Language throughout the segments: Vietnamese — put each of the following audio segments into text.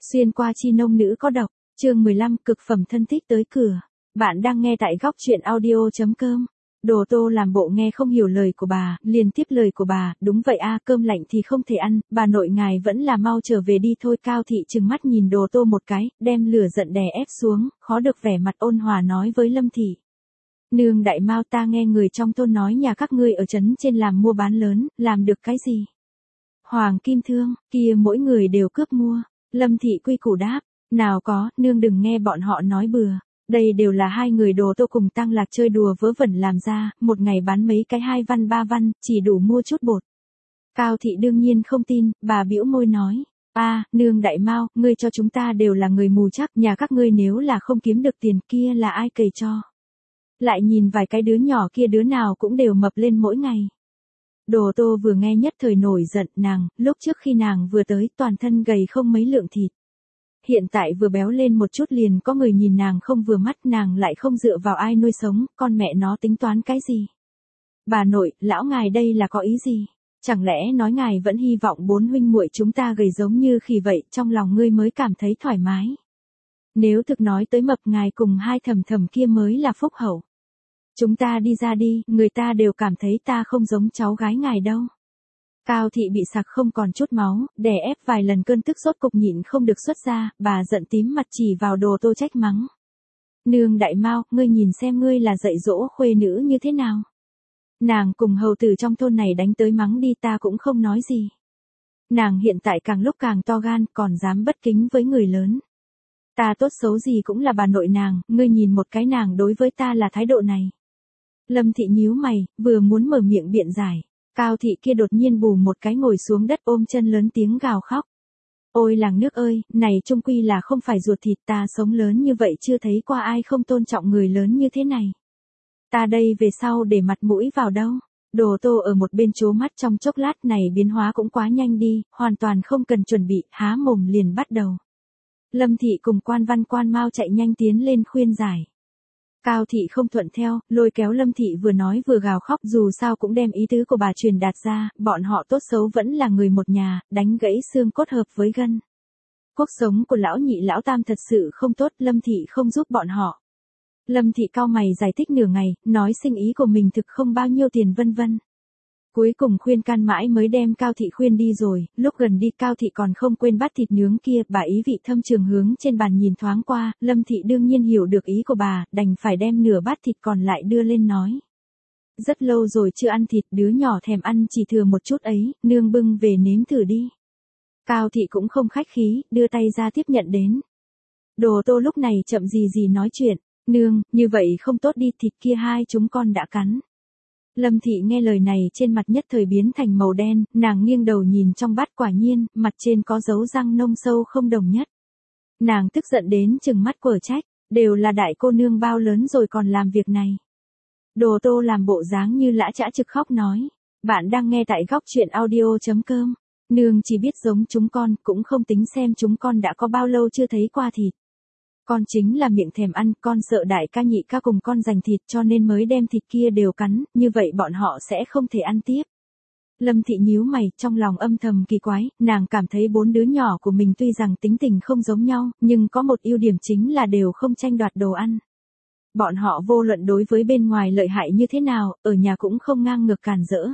Xuyên qua chi nông nữ có độc, chương 15 cực phẩm thân thích tới cửa. Bạn đang nghe tại góc truyện audio.com. Đồ Tô làm bộ nghe không hiểu lời của bà, liền tiếp lời của bà, đúng vậy a, cơm lạnh thì không thể ăn, bà nội ngài vẫn là mau trở về đi thôi. Cao Thị trừng mắt nhìn Đồ Tô một cái, đem lửa giận đè ép xuống, khó được vẻ mặt ôn hòa nói với Lâm Thị. Nương đại mao, ta nghe người trong thôn nói nhà các ngươi ở trấn trên làm mua bán lớn, làm được cái gì? Hoàng kim thương, kia mỗi người đều cướp mua. Lâm Thị quy củ đáp, nào có, nương đừng nghe bọn họ nói bừa. Đây đều là hai người Đồ Tô cùng Tăng Lạc chơi đùa vớ vẩn làm ra, một ngày bán mấy cái 2 văn 3 văn, chỉ đủ mua chút bột. Cao Thị đương nhiên không tin, bà bĩu môi nói, nương đại mao, ngươi cho chúng ta đều là người mù chắc, nhà các ngươi nếu là không kiếm được tiền kia là ai cày cho. Lại nhìn vài cái đứa nhỏ kia đứa nào cũng đều mập lên mỗi ngày. Đồ Tô vừa nghe nhất thời nổi giận, nàng, lúc trước khi nàng vừa tới toàn thân gầy không mấy lượng thịt. Hiện tại vừa béo lên một chút liền có người nhìn nàng không vừa mắt, nàng lại không dựa vào ai nuôi sống, con mẹ nó tính toán cái gì? Bà nội, lão ngài đây là có ý gì? Chẳng lẽ nói ngài vẫn hy vọng 4 huynh muội chúng ta gầy giống như khỉ vậy, trong lòng ngươi mới cảm thấy thoải mái? Nếu thực nói tới mập ngài cùng hai thầm thầm kia mới là phúc hậu. Chúng ta đi ra đi, người ta đều cảm thấy ta không giống cháu gái ngài đâu. Cao Thị bị sặc không còn chút máu, đè ép vài lần cơn tức sốt cục nhịn không được xuất ra, bà giận tím mặt chỉ vào Đồ Tô trách mắng. Nương đại mao, ngươi nhìn xem ngươi là dạy dỗ khuê nữ như thế nào. Nàng cùng hầu tử trong thôn này đánh tới mắng đi ta cũng không nói gì. Nàng hiện tại càng lúc càng to gan, còn dám bất kính với người lớn. Ta tốt xấu gì cũng là bà nội nàng, ngươi nhìn một cái nàng đối với ta là thái độ này. Lâm Thị nhíu mày, vừa muốn mở miệng biện giải. Cao Thị kia đột nhiên bù một cái ngồi xuống đất ôm chân lớn tiếng gào khóc. Ôi làng nước ơi, này chung quy là không phải ruột thịt, ta sống lớn như vậy chưa thấy qua ai không tôn trọng người lớn như thế này. Ta đây về sau để mặt mũi vào đâu. Đồ Tô ở một bên trố mắt trong chốc lát, này biến hóa cũng quá nhanh đi, hoàn toàn không cần chuẩn bị, há mồm liền bắt đầu. Lâm Thị cùng quan văn quan mau chạy nhanh tiến lên khuyên giải. Cao Thị không thuận theo, lôi kéo Lâm Thị vừa nói vừa gào khóc, dù sao cũng đem ý tứ của bà truyền đạt ra, bọn họ tốt xấu vẫn là người một nhà, đánh gãy xương cốt hợp với gân. Cuộc sống của lão nhị lão tam thật sự không tốt, Lâm Thị không giúp bọn họ. Lâm Thị cau mày giải thích nửa ngày, nói sinh ý của mình thực không bao nhiêu tiền vân vân. Cuối cùng khuyên can mãi mới đem Cao Thị khuyên đi rồi, lúc gần đi Cao Thị còn không quên bát thịt nướng kia, bà ý vị thâm trường hướng trên bàn nhìn thoáng qua, Lâm Thị đương nhiên hiểu được ý của bà, đành phải đem nửa bát thịt còn lại đưa lên nói. Rất lâu rồi chưa ăn thịt, đứa nhỏ thèm ăn chỉ thừa một chút ấy, nương bưng về nếm thử đi. Cao Thị cũng không khách khí, đưa tay ra tiếp nhận đến. Đồ Tô lúc này chậm gì nói chuyện, nương, như vậy không tốt đi, thịt kia hai chúng con đã cắn. Lâm Thị nghe lời này trên mặt nhất thời biến thành màu đen, nàng nghiêng đầu nhìn trong bát quả nhiên, mặt trên có dấu răng nông sâu không đồng nhất. Nàng tức giận đến chừng mắt quở trách, đều là đại cô nương bao lớn rồi còn làm việc này. Đồ Tô làm bộ dáng như lã chã trực khóc nói, bạn đang nghe tại góc truyện audio.com, nương chỉ biết giống chúng con, cũng không tính xem chúng con đã có bao lâu chưa thấy qua thịt. Con chính là miệng thèm ăn, con sợ đại ca nhị ca cùng con giành thịt cho nên mới đem thịt kia đều cắn, như vậy bọn họ sẽ không thể ăn tiếp. Lâm Thị nhíu mày, trong lòng âm thầm kỳ quái, nàng cảm thấy 4 đứa nhỏ của mình tuy rằng tính tình không giống nhau, nhưng có một ưu điểm chính là đều không tranh đoạt đồ ăn. Bọn họ vô luận đối với bên ngoài lợi hại như thế nào, ở nhà cũng không ngang ngược càn rỡ.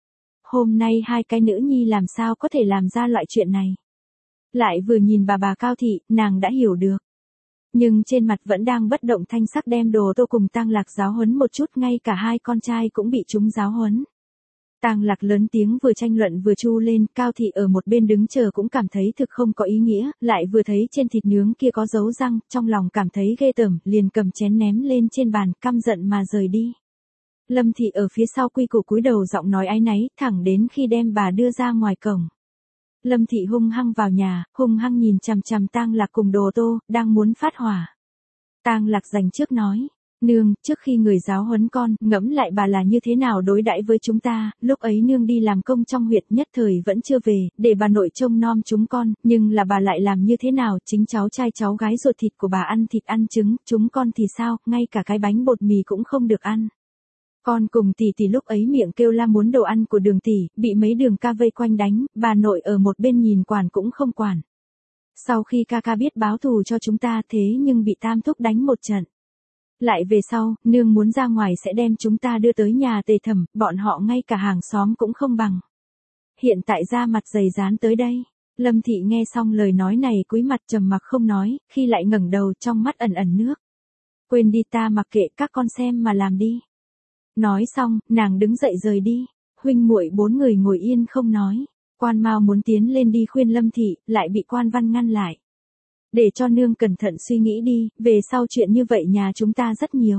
Hôm nay hai cái nữ nhi làm sao có thể làm ra loại chuyện này. Lại vừa nhìn bà Cao Thị, nàng đã hiểu được. Nhưng trên mặt vẫn đang bất động thanh sắc đem Đồ Tô cùng Tăng Lạc giáo huấn một chút, ngay cả hai con trai cũng bị chúng giáo huấn. Tăng Lạc lớn tiếng vừa tranh luận vừa chu lên, Cao Thị ở một bên đứng chờ cũng cảm thấy thực không có ý nghĩa, lại vừa thấy trên thịt nướng kia có dấu răng, trong lòng cảm thấy ghê tởm, liền cầm chén ném lên trên bàn, căm giận mà rời đi. Lâm Thị ở phía sau quy củ cúi đầu giọng nói áy náy, thẳng đến khi đem bà đưa ra ngoài cổng. Lâm Thị hung hăng vào nhà, hung hăng nhìn chằm chằm Tang Lạc cùng Đồ Tô, đang muốn phát hỏa. Tang Lạc dành trước nói, nương, trước khi người giáo huấn con, ngẫm lại bà là như thế nào đối đãi với chúng ta, lúc ấy nương đi làm công trong huyện nhất thời vẫn chưa về, để bà nội trông nom chúng con, nhưng là bà lại làm như thế nào, chính cháu trai cháu gái ruột thịt của bà ăn thịt ăn trứng, chúng con thì sao, ngay cả cái bánh bột mì cũng không được ăn. Con cùng tỷ lúc ấy miệng kêu la muốn đồ ăn của Đường tỷ, bị mấy Đường ca vây quanh đánh, bà nội ở một bên nhìn quản cũng không quản. Sau khi ca ca biết báo thù cho chúng ta thế nhưng bị Tam Thúc đánh một trận. Lại về sau, nương muốn ra ngoài sẽ đem chúng ta đưa tới nhà Tề Thẩm, bọn họ ngay cả hàng xóm cũng không bằng. Hiện tại ra mặt dày dán tới đây. Lâm Thị nghe xong lời nói này cúi mặt trầm mặc không nói, khi lại ngẩng đầu trong mắt ẩn ẩn nước. Quên đi, ta mặc kệ, các con xem mà làm đi. Nói xong, nàng đứng dậy rời đi. Huynh muội 4 người ngồi yên không nói. Quan Mao muốn tiến lên đi khuyên Lâm Thị, lại bị Quan Văn ngăn lại. Để cho nương cẩn thận suy nghĩ đi, về sau chuyện như vậy nhà chúng ta rất nhiều.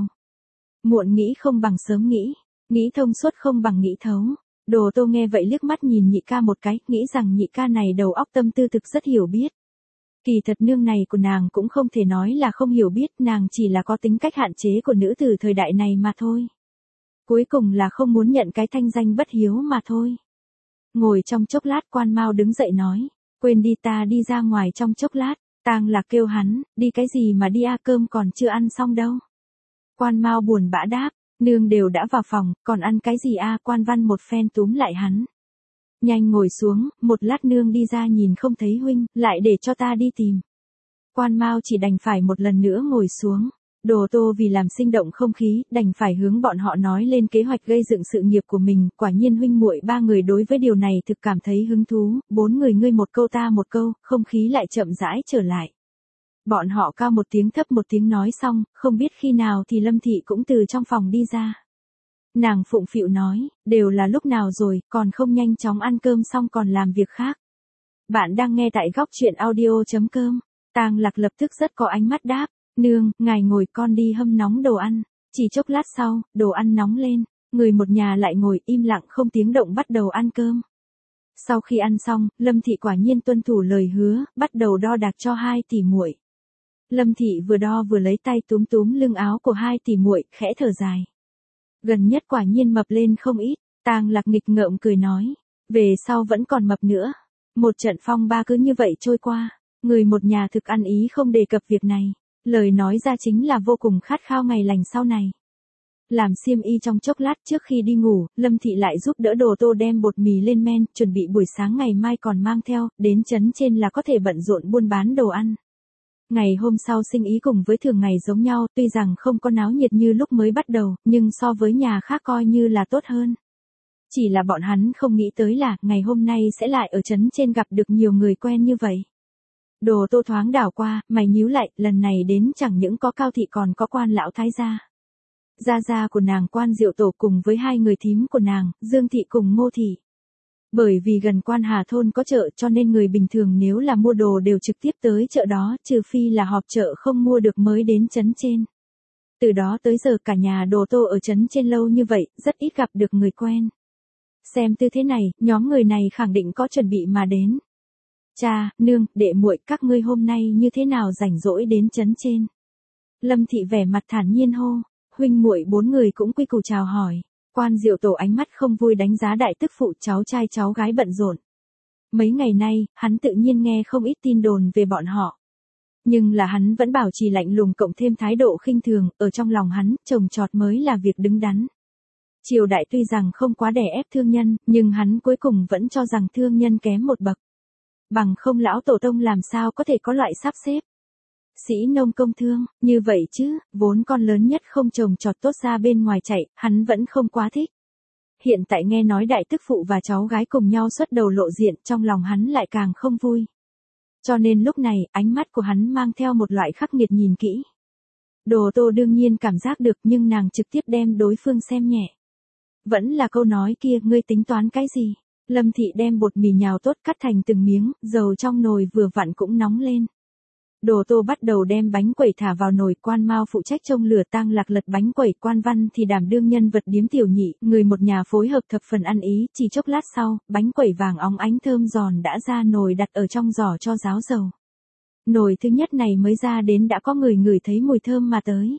Muộn nghĩ không bằng sớm nghĩ thông suốt không bằng nghĩ thấu. Đồ Tô nghe vậy liếc mắt nhìn nhị ca một cái, nghĩ rằng nhị ca này đầu óc tâm tư thực rất hiểu biết. Kỳ thật nương này của nàng cũng không thể nói là không hiểu biết, nàng chỉ là có tính cách hạn chế của nữ tử thời đại này mà thôi. Cuối cùng là không muốn nhận cái thanh danh bất hiếu mà thôi. Ngồi trong chốc lát Quan Mao đứng dậy nói, quên đi, ta đi ra ngoài trong chốc lát. Tang Lạc kêu hắn, đi cái gì mà đi a, cơm còn chưa ăn xong đâu. Quan Mao buồn bã đáp, nương đều đã vào phòng, còn ăn cái gì a? Quan Văn một phen túm lại hắn. Nhanh ngồi xuống, một lát nương đi ra nhìn không thấy huynh, lại để cho ta đi tìm. Quan Mao chỉ đành phải một lần nữa ngồi xuống. Đồ Tô vì làm sinh động không khí, đành phải hướng bọn họ nói lên kế hoạch gây dựng sự nghiệp của mình, quả nhiên huynh muội 3 người đối với điều này thực cảm thấy hứng thú, 4 người ngươi một câu ta một câu, không khí lại chậm rãi trở lại. Bọn họ cao một tiếng thấp một tiếng nói xong, không biết khi nào thì Lâm Thị cũng từ trong phòng đi ra. Nàng phụng phịu nói, đều là lúc nào rồi, còn không nhanh chóng ăn cơm xong còn làm việc khác. Bạn đang nghe tại góc truyện audio.com. Tang Lạc lập tức rất có ánh mắt đáp. Nương, ngài ngồi, con đi hâm nóng đồ ăn. Chỉ chốc lát sau, đồ ăn nóng lên, người một nhà lại ngồi im lặng không tiếng động bắt đầu ăn cơm. Sau khi ăn xong, Lâm Thị quả nhiên tuân thủ lời hứa, bắt đầu đo đạc cho 2 tỷ muội. Lâm Thị vừa đo vừa lấy tay túm túm lưng áo của 2 tỷ muội, khẽ thở dài. Gần nhất quả nhiên mập lên không ít. Tang Lạc nghịch ngợm cười nói, về sau vẫn còn mập nữa. Một trận phong ba cứ như vậy trôi qua, người một nhà thực ăn ý không đề cập việc này. Lời nói ra chính là vô cùng khát khao ngày lành sau này. Làm xiêm y trong chốc lát trước khi đi ngủ, Lâm Thị lại giúp đỡ Đồ Tô đem bột mì lên men, chuẩn bị buổi sáng ngày mai còn mang theo, đến trấn trên là có thể bận rộn buôn bán đồ ăn. Ngày hôm sau sinh ý cùng với thường ngày giống nhau, tuy rằng không có náo nhiệt như lúc mới bắt đầu, nhưng so với nhà khác coi như là tốt hơn. Chỉ là bọn hắn không nghĩ tới là, ngày hôm nay sẽ lại ở trấn trên gặp được nhiều người quen như vậy. Đồ Tô thoáng đảo qua, mày nhíu lại, lần này đến chẳng những có Cao Thị còn có Quan lão thái gia. Gia gia của nàng Quan Diệu Tổ cùng với 2 người thím của nàng, Dương Thị cùng Ngô Thị. Bởi vì gần Quan Hà thôn có chợ cho nên người bình thường nếu là mua đồ đều trực tiếp tới chợ đó, trừ phi là họp chợ không mua được mới đến trấn trên. Từ đó tới giờ cả nhà Đồ Tô ở trấn trên lâu như vậy, rất ít gặp được người quen. Xem tư thế này, nhóm người này khẳng định có chuẩn bị mà đến. Cha, nương, đệ muội, các ngươi hôm nay như thế nào rảnh rỗi đến trấn trên? Lâm Thị vẻ mặt thản nhiên hô, huynh muội 4 người cũng quy củ chào hỏi. Quan Diệu Tổ ánh mắt không vui đánh giá đại tức phụ cháu trai cháu gái bận rộn. Mấy ngày nay, hắn tự nhiên nghe không ít tin đồn về bọn họ. Nhưng là hắn vẫn bảo trì lạnh lùng cộng thêm thái độ khinh thường, ở trong lòng hắn, trồng trọt mới là việc đứng đắn. Triều đại tuy rằng không quá đè ép thương nhân, nhưng hắn cuối cùng vẫn cho rằng thương nhân kém một bậc. Bằng không lão tổ tông làm sao có thể có loại sắp xếp. Sĩ nông công thương, như vậy chứ, vốn con lớn nhất không trồng trọt tốt ra bên ngoài chạy, hắn vẫn không quá thích. Hiện tại nghe nói đại tức phụ và cháu gái cùng nhau xuất đầu lộ diện, trong lòng hắn lại càng không vui. Cho nên lúc này, ánh mắt của hắn mang theo một loại khắc nghiệt nhìn kỹ. Đồ Tô đương nhiên cảm giác được nhưng nàng trực tiếp đem đối phương xem nhẹ. Vẫn là câu nói kia, ngươi tính toán cái gì? Lâm Thị đem bột mì nhào tốt cắt thành từng miếng, dầu trong nồi vừa vặn cũng nóng lên. Đồ Tô bắt đầu đem bánh quẩy thả vào nồi, Quan Mao phụ trách trông lửa, Tang Lạc lật bánh quẩy, Quan Văn thì đảm đương nhân vật điếm tiểu nhị, người một nhà phối hợp thập phần ăn ý, chỉ chốc lát sau, bánh quẩy vàng óng ánh thơm giòn đã ra nồi đặt ở trong giỏ cho ráo dầu. Nồi thứ nhất này mới ra đến đã có người ngửi thấy mùi thơm mà tới.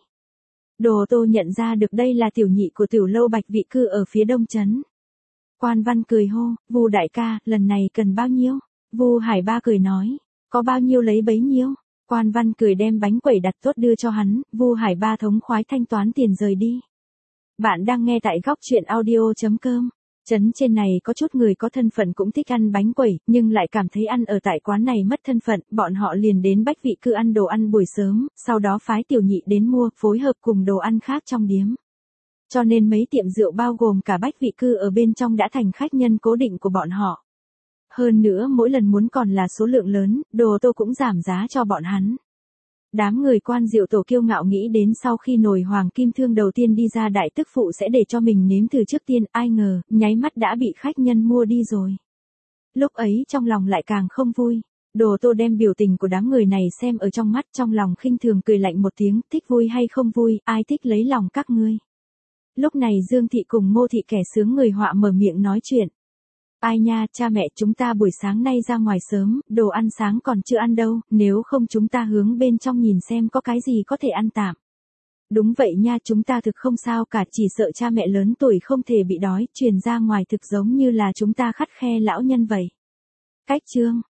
Đồ Tô nhận ra được đây là tiểu nhị của tiểu lâu Bạch Vị cư ở phía đông trấn. Quan Văn cười hô, Vu đại ca, lần này cần bao nhiêu? Vu Hải Ba cười nói, có bao nhiêu lấy bấy nhiêu. Quan Văn cười đem bánh quẩy đặt tốt đưa cho hắn, Vu Hải Ba thống khoái thanh toán tiền rời đi. Bạn đang nghe tại góc truyện audio.com. Trấn trên này có chút người có thân phận cũng thích ăn bánh quẩy, nhưng lại cảm thấy ăn ở tại quán này mất thân phận, bọn họ liền đến Bách Vị Cư ăn đồ ăn buổi sớm, sau đó phái tiểu nhị đến mua, phối hợp cùng đồ ăn khác trong điếm. Cho nên mấy tiệm rượu bao gồm cả Bách Vị Cư ở bên trong đã thành khách nhân cố định của bọn họ. Hơn nữa mỗi lần muốn còn là số lượng lớn, Đồ Tô cũng giảm giá cho bọn hắn. Đám người quan rượu tổ kiêu ngạo nghĩ đến sau khi nồi hoàng kim thương đầu tiên đi ra đại tức phụ sẽ để cho mình nếm thử trước tiên, ai ngờ, nháy mắt đã bị khách nhân mua đi rồi. Lúc ấy trong lòng lại càng không vui. Đồ Tô đem biểu tình của đám người này xem ở trong mắt, trong lòng khinh thường cười lạnh một tiếng, thích vui hay không vui, ai thích lấy lòng các ngươi. Lúc này Dương Thị cùng Ngô Thị kẻ sướng người họa mở miệng nói chuyện. Ai nha, cha mẹ chúng ta buổi sáng nay ra ngoài sớm, đồ ăn sáng còn chưa ăn đâu, nếu không chúng ta hướng bên trong nhìn xem có cái gì có thể ăn tạm. Đúng vậy nha, chúng ta thực không sao cả, chỉ sợ cha mẹ lớn tuổi không thể bị đói, truyền ra ngoài thực giống như là chúng ta khắt khe lão nhân vậy. Cách chương